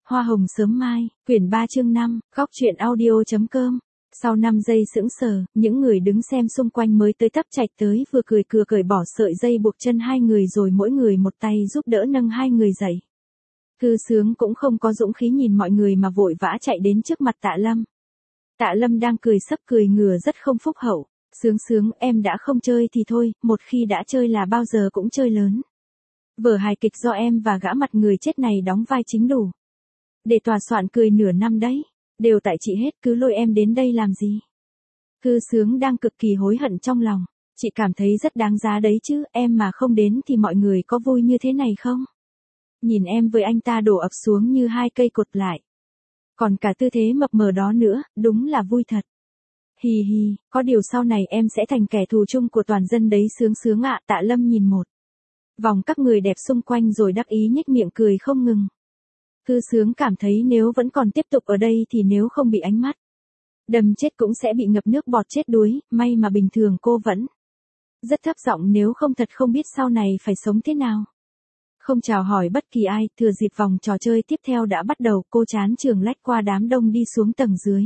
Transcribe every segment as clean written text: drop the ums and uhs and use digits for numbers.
Hoa hồng sớm mai, quyển 3 chương 5, góc truyện audio.com. Sau 5 giây sững sờ, những người đứng xem xung quanh mới tới tấp chạy tới vừa cười cừa cởi bỏ sợi dây buộc chân hai người rồi mỗi người một tay giúp đỡ nâng hai người dậy. Thư Sướng cũng không có dũng khí nhìn mọi người mà vội vã chạy đến trước mặt Tạ Lâm. Tạ Lâm đang cười sấp cười ngửa rất không phúc hậu. Sướng, em đã không chơi thì thôi, một khi đã chơi là bao giờ cũng chơi lớn. Vở hài kịch do em và gã mặt người chết này đóng vai chính đủ. Để tòa soạn cười nửa năm đấy, đều tại chị hết, cứ lôi em đến đây làm gì. Thư Sướng đang cực kỳ hối hận trong lòng, chị cảm thấy rất đáng giá đấy chứ, em mà không đến thì mọi người có vui như thế này không? Nhìn em với anh ta đổ ập xuống như hai cây cột lại. Còn cả tư thế mập mờ đó nữa, đúng là vui thật. Hì hì, có điều sau này em sẽ thành kẻ thù chung của toàn dân đấy Sướng ạ. Tạ Lâm nhìn một vòng các người đẹp xung quanh rồi đắc ý nhếch miệng cười không ngừng. Thư Sướng cảm thấy nếu vẫn còn tiếp tục ở đây thì nếu không bị ánh mắt đâm chết cũng sẽ bị ngập nước bọt chết đuối, may mà bình thường cô vẫn rất thấp giọng nếu không thật không biết sau này phải sống thế nào. Không chào hỏi bất kỳ ai, thừa dịp vòng trò chơi tiếp theo đã bắt đầu, cô chán trường lách qua đám đông đi xuống tầng dưới.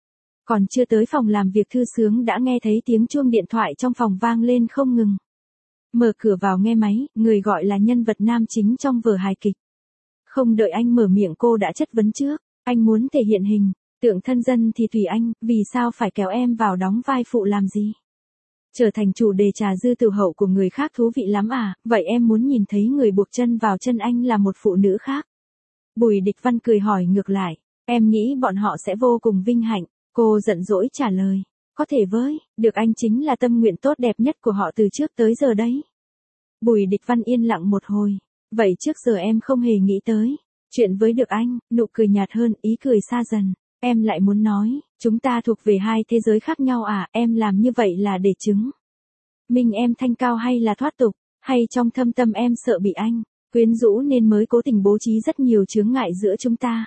Còn chưa tới phòng làm việc Thư Sướng đã nghe thấy tiếng chuông điện thoại trong phòng vang lên không ngừng. Mở cửa vào nghe máy, người gọi là nhân vật nam chính trong vở hài kịch. Không đợi anh mở miệng cô đã chất vấn trước, anh muốn thể hiện hình tượng thân dân thì tùy anh, vì sao phải kéo em vào đóng vai phụ làm gì? Trở thành chủ đề trà dư tiểu hậu của người khác thú vị lắm à, vậy em muốn nhìn thấy người buộc chân vào chân anh là một phụ nữ khác? Bùi Địch Văn cười hỏi ngược lại, em nghĩ bọn họ sẽ vô cùng vinh hạnh. Cô giận dỗi trả lời, có thể với, được anh chính là tâm nguyện tốt đẹp nhất của họ từ trước tới giờ đấy. Bùi Địch Văn yên lặng một hồi, vậy trước giờ em không hề nghĩ tới chuyện với được anh, nụ cười nhạt hơn, ý cười xa dần. Em lại muốn nói, chúng ta thuộc về hai thế giới khác nhau à, em làm như vậy là để chứng minh em thanh cao hay là thoát tục, hay trong thâm tâm em sợ bị anh quyến rũ nên mới cố tình bố trí rất nhiều chướng ngại giữa chúng ta.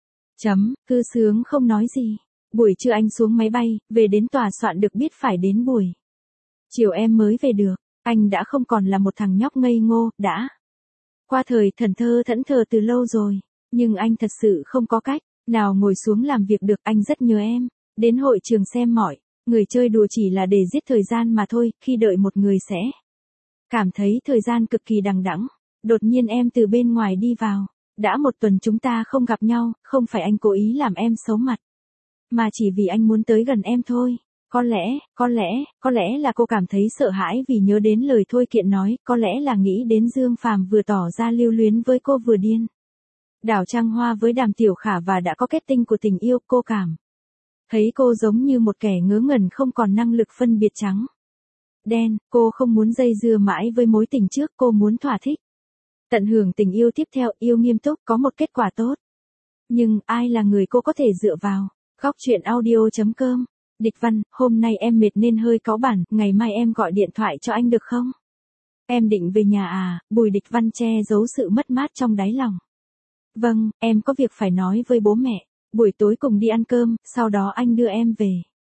Thư Sướng không nói gì. Buổi trưa anh xuống máy bay, về đến tòa soạn được biết phải đến buổi chiều em mới về được. Anh đã không còn là một thằng nhóc ngây ngô, đã qua thời thẫn thờ từ lâu rồi. Nhưng anh thật sự không có cách nào ngồi xuống làm việc được, anh rất nhớ em. Đến hội trường xem mọi người chơi đùa chỉ là để giết thời gian mà thôi, khi đợi một người sẽ cảm thấy thời gian cực kỳ đằng đẵng. Đột nhiên em từ bên ngoài đi vào. Đã một tuần chúng ta không gặp nhau, không phải anh cố ý làm em xấu mặt, mà chỉ vì anh muốn tới gần em thôi. Có lẽ là cô cảm thấy sợ hãi vì nhớ đến lời Thôi Kiện nói, có lẽ là nghĩ đến Dương Phàm vừa tỏ ra lưu luyến với cô vừa điên đảo trăng hoa với Đàm Tiểu Khả và đã có kết tinh của tình yêu, cô cảm thấy cô giống như một kẻ ngớ ngẩn không còn năng lực phân biệt trắng đen, cô không muốn dây dưa mãi với mối tình trước, cô muốn thỏa thích tận hưởng tình yêu tiếp theo, yêu nghiêm túc, có một kết quả tốt. Nhưng ai là người cô có thể dựa vào? Góc truyện audio.com. Địch Văn, hôm nay em mệt nên hơi cáu bản, ngày mai em gọi điện thoại cho anh được không? Em định về nhà à? Bùi Địch Văn che giấu sự mất mát trong đáy lòng. Vâng, em có việc phải nói với bố mẹ. Buổi tối cùng đi ăn cơm, sau đó anh đưa em về.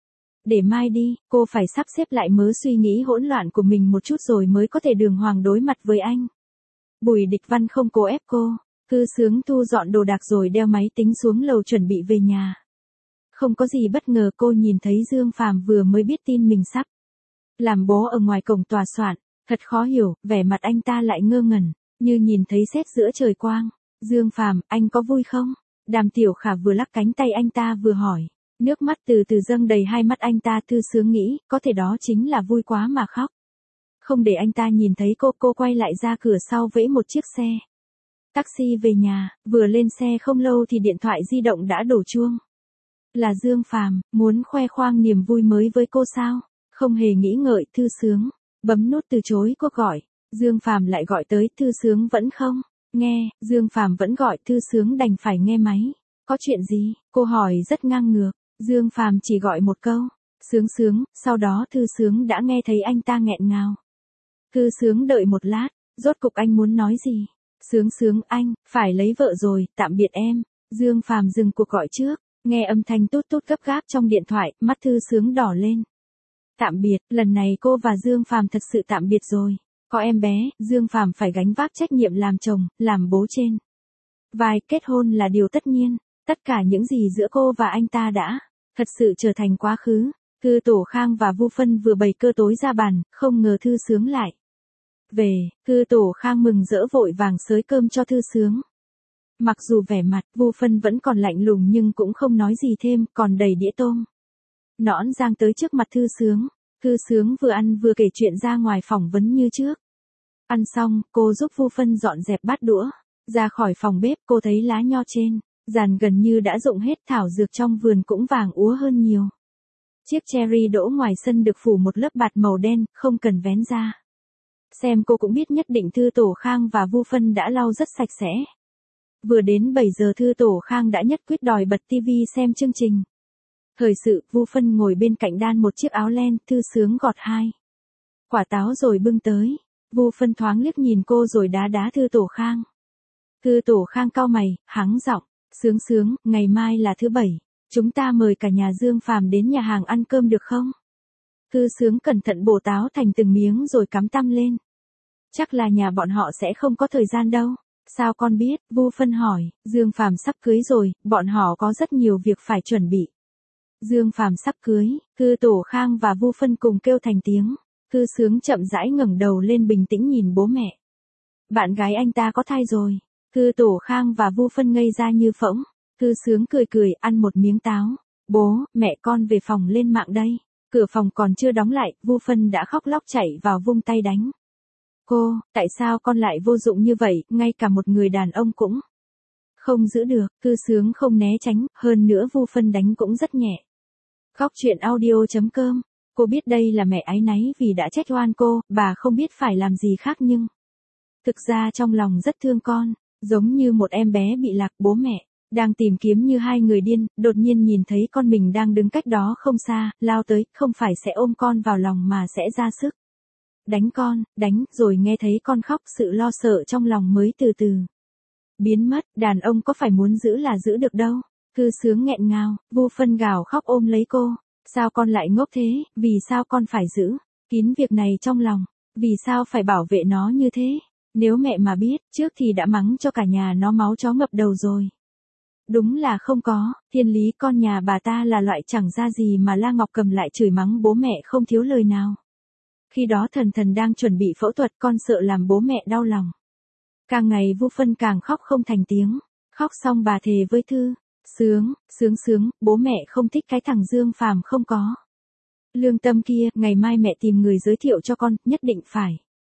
Để mai đi, cô phải sắp xếp lại mớ suy nghĩ hỗn loạn của mình một chút rồi mới có thể đường hoàng đối mặt với anh. Bùi Địch Văn không cố ép cô. Thư Sướng thu dọn đồ đạc rồi đeo máy tính xuống lầu chuẩn bị về nhà. Không có gì bất ngờ, cô nhìn thấy Dương Phàm vừa mới biết tin mình sắp làm bố ở ngoài cổng tòa soạn. Thật khó hiểu, vẻ mặt anh ta lại ngơ ngẩn, như nhìn thấy sét giữa trời quang. Dương Phàm, anh có vui không? Đàm Tiểu Khả vừa lắc cánh tay anh ta vừa hỏi. Nước mắt từ từ dâng đầy hai mắt anh ta. Thư Sướng nghĩ, có thể đó chính là vui quá mà khóc. Không để anh ta nhìn thấy cô quay lại ra cửa sau vẫy một chiếc xe taxi về nhà. Vừa lên xe không lâu thì điện thoại di động đã đổ chuông. Là Dương Phàm, muốn khoe khoang niềm vui mới với cô sao? Không hề nghĩ ngợi, Thư Sướng bấm nút từ chối cuộc gọi. Dương Phàm lại gọi tới, Thư Sướng vẫn không nghe. Dương Phàm vẫn gọi, Thư Sướng đành phải nghe máy. Có chuyện gì? Cô hỏi rất ngang ngược. Dương Phàm chỉ gọi một câu, Sướng, sau đó Thư Sướng đã nghe thấy anh ta nghẹn ngào. Thư Sướng đợi một lát, rốt cục anh muốn nói gì? Sướng, anh phải lấy vợ rồi, tạm biệt em. Dương Phàm dừng cuộc gọi trước. Nghe âm thanh tút gấp gáp trong điện thoại, mắt Thư Sướng đỏ lên. Tạm biệt, lần này cô và Dương Phàm thật sự tạm biệt rồi. Có em bé, Dương Phàm phải gánh vác trách nhiệm làm chồng, làm bố trên Vai kết hôn là điều tất nhiên, tất cả những gì giữa cô và anh ta đã thật sự trở thành quá khứ. Thư Tổ Khang và Vu Phân vừa bày cơm tối ra bàn, không ngờ Thư Sướng lại về. Thư Tổ Khang mừng rỡ vội vàng xới cơm cho Thư Sướng. Mặc dù vẻ mặt Vu Phân vẫn còn lạnh lùng nhưng cũng không nói gì thêm, còn đầy đĩa tôm nõn rang tới trước mặt Thư Sướng. Thư Sướng vừa ăn vừa kể chuyện ra ngoài phỏng vấn như trước. Ăn xong, cô giúp Vu Phân dọn dẹp bát đũa. Ra khỏi phòng bếp, cô thấy lá nho trên giàn gần như đã rụng hết, thảo dược trong vườn cũng vàng úa hơn nhiều. Chiếc cherry đỗ ngoài sân được phủ một lớp bạt màu đen, không cần vén ra. Xem cô cũng biết nhất định Thư Tổ Khang và Vu Phân đã lau rất sạch sẽ. Vừa đến 7 giờ Thư Tổ Khang đã nhất quyết đòi bật tivi xem chương trình thời sự. Vu Phân ngồi bên cạnh đan một chiếc áo len, Thư Sướng gọt 2 quả táo rồi bưng tới. Vu Phân thoáng liếc nhìn cô rồi đá đá Thư Tổ Khang. Thư Tổ Khang cau mày, hắng giọng, Sướng Sướng, ngày mai là thứ Bảy, chúng ta mời cả nhà Dương Phàm đến nhà hàng ăn cơm được không? Thư Sướng cẩn thận bổ táo thành từng miếng rồi cắm tăm lên. Chắc là nhà bọn họ sẽ không có thời gian đâu. Sao con biết? Vu Phân hỏi. Dương Phàm sắp cưới rồi, bọn họ có rất nhiều việc phải chuẩn bị. Dương Phàm sắp cưới. Thư Tổ Khang và Vu Phân cùng kêu thành tiếng. Thư Sướng chậm rãi ngẩng đầu lên bình tĩnh nhìn bố mẹ. Bạn gái anh ta có thai rồi. Thư Tổ Khang và Vu Phân ngây ra như phỗng. Thư Sướng cười cười ăn một miếng táo. Bố, mẹ con về phòng lên mạng đây. Cửa phòng còn chưa đóng lại, Vu Phân đã khóc lóc chạy vào vung tay đánh. Cô, tại sao con lại vô dụng như vậy, ngay cả một người đàn ông cũng không giữ được. Thư Sướng không né tránh, hơn nữa Vu Phân đánh cũng rất nhẹ. Góc truyện audio.com. Cô biết đây là mẹ áy náy vì đã trách oan cô, bà không biết phải làm gì khác nhưng thực ra trong lòng rất thương con, giống như một em bé bị lạc. Bố mẹ đang tìm kiếm như hai người điên, đột nhiên nhìn thấy con mình đang đứng cách đó không xa, lao tới, không phải sẽ ôm con vào lòng mà sẽ ra sức đánh con, đánh, rồi nghe thấy con khóc, sự lo sợ trong lòng mới từ từ biến mất. Đàn ông có phải muốn giữ là giữ được đâu. Thư Sướng nghẹn ngào. Vu Phân gào khóc ôm lấy cô. Sao con lại ngốc thế, vì sao con phải giữ kín việc này trong lòng, vì sao phải bảo vệ nó như thế? Nếu mẹ mà biết, trước thì đã mắng cho cả nhà nó máu chó ngập đầu rồi. Đúng là không có, thiên lý con nhà bà ta là loại chẳng ra gì mà La Ngọc Cầm lại chửi mắng bố mẹ không thiếu lời nào. Khi đó Thần Thần đang chuẩn bị phẫu thuật, con sợ làm bố mẹ đau lòng. Càng ngày Vu Phân càng khóc không thành tiếng. Khóc xong bà thề với Thư Sướng, bố mẹ không thích cái thằng Dương Phàm không có lương tâm kia, ngày mai mẹ tìm người giới thiệu cho con, nhất định phải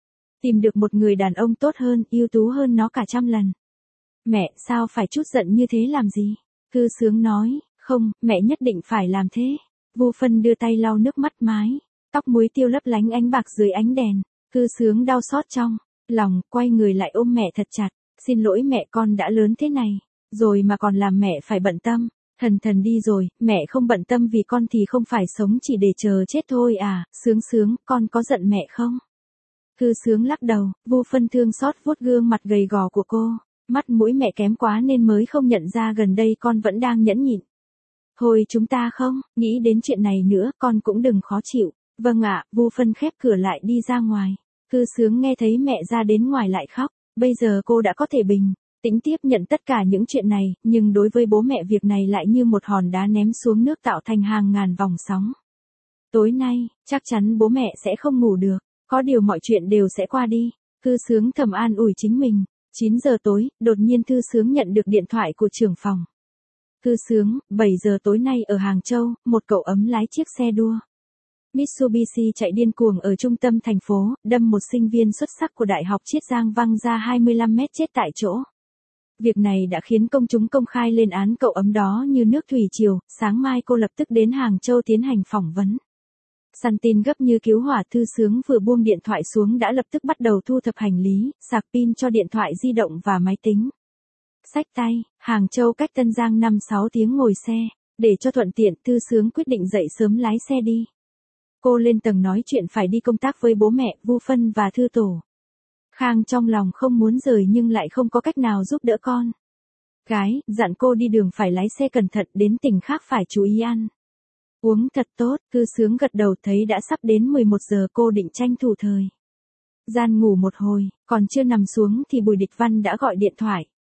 tìm được một người đàn ông tốt hơn, ưu tú hơn nó cả trăm lần. Mẹ, sao phải chút giận như thế làm gì? Thư Sướng nói, không, mẹ nhất định phải làm thế. Vu Phân đưa tay lau nước mắt mái tóc muối tiêu lấp lánh ánh bạc dưới ánh đèn. Thư Sướng đau xót trong lòng, quay người lại ôm mẹ thật chặt. Xin lỗi mẹ, con đã lớn thế này rồi mà còn làm mẹ phải bận tâm. Thần Thần đi rồi, mẹ không bận tâm vì con thì không phải sống chỉ để chờ chết thôi à? Sướng, con có giận mẹ không? Thư Sướng lắc đầu. Vu Phân thương xót vuốt gương mặt gầy gò của cô. Mắt mũi mẹ kém quá nên mới không nhận ra gần đây con vẫn đang nhẫn nhịn. Thôi chúng ta không nghĩ đến chuyện này nữa, con cũng đừng khó chịu. Vâng ạ. Vu Phân khép cửa lại đi ra ngoài. Thư Sướng nghe thấy mẹ ra đến ngoài lại khóc. Bây giờ cô đã có thể bình tĩnh tiếp nhận tất cả những chuyện này, nhưng đối với bố mẹ việc này lại như một hòn đá ném xuống nước tạo thành hàng ngàn vòng sóng. Tối nay, chắc chắn bố mẹ sẽ không ngủ được, có điều mọi chuyện đều sẽ qua đi. Thư Sướng thầm an ủi chính mình. 9 giờ tối, đột nhiên Thư Sướng nhận được điện thoại của trưởng phòng. Thư Sướng, 7 giờ tối nay ở Hàng Châu, một cậu ấm lái chiếc xe đua Mitsubishi chạy điên cuồng ở trung tâm thành phố, đâm một sinh viên xuất sắc của Đại học Chiết Giang văng ra 25 mét chết tại chỗ. Việc này đã khiến công chúng công khai lên án cậu ấm đó như nước thủy triều. Sáng mai cô lập tức đến Hàng Châu tiến hành phỏng vấn. Săn tin gấp như cứu hỏa. Thư Sướng vừa buông điện thoại xuống đã lập tức bắt đầu thu thập hành lý, sạc pin cho điện thoại di động và máy tính. Xách tay, Hàng Châu cách Tân Giang 5-6 tiếng ngồi xe. Để cho thuận tiện, Thư Sướng quyết định dậy sớm lái xe đi. Cô lên tầng nói chuyện phải đi công tác với bố mẹ, Vu Phân và Thư Tổ Khang trong lòng không muốn rời nhưng lại không có cách nào giúp đỡ con gái, dặn cô đi đường phải lái xe cẩn thận, đến tỉnh khác phải chú ý ăn uống thật tốt. Thư Sướng gật đầu. Thấy đã sắp đến 11 giờ, cô định tranh thủ thời gian ngủ một hồi, còn chưa nằm xuống thì Bùi Địch Văn đã gọi điện thoại.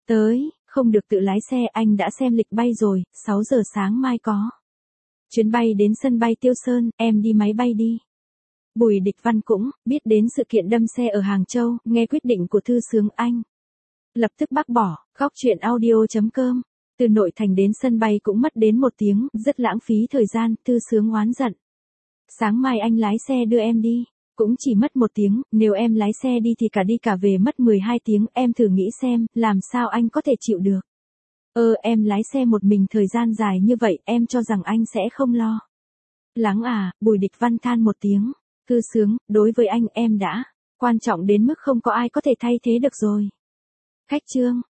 Tới, không được tự lái xe, anh đã xem lịch bay rồi, 6 giờ sáng mai có chuyến bay đến sân bay Tiêu Sơn, em đi máy bay đi. Bùi Địch Văn cũng biết đến sự kiện đâm xe ở Hàng Châu, nghe quyết định của Thư Sướng anh lập tức bác bỏ. Góc chuyện audio.com. Từ nội thành đến sân bay cũng mất đến 1 tiếng, rất lãng phí thời gian, Thư Sướng oán giận. Sáng mai anh lái xe đưa em đi. Cũng chỉ mất 1 tiếng, nếu em lái xe đi thì cả đi cả về mất 12 tiếng, em thử nghĩ xem, làm sao anh có thể chịu được. Em lái xe một mình thời gian dài như vậy, em cho rằng anh sẽ không lo lắng à, Bùi Địch Văn than một tiếng. Thư Sướng, đối với anh em đã quan trọng đến mức không có ai có thể thay thế được rồi. Khách trương.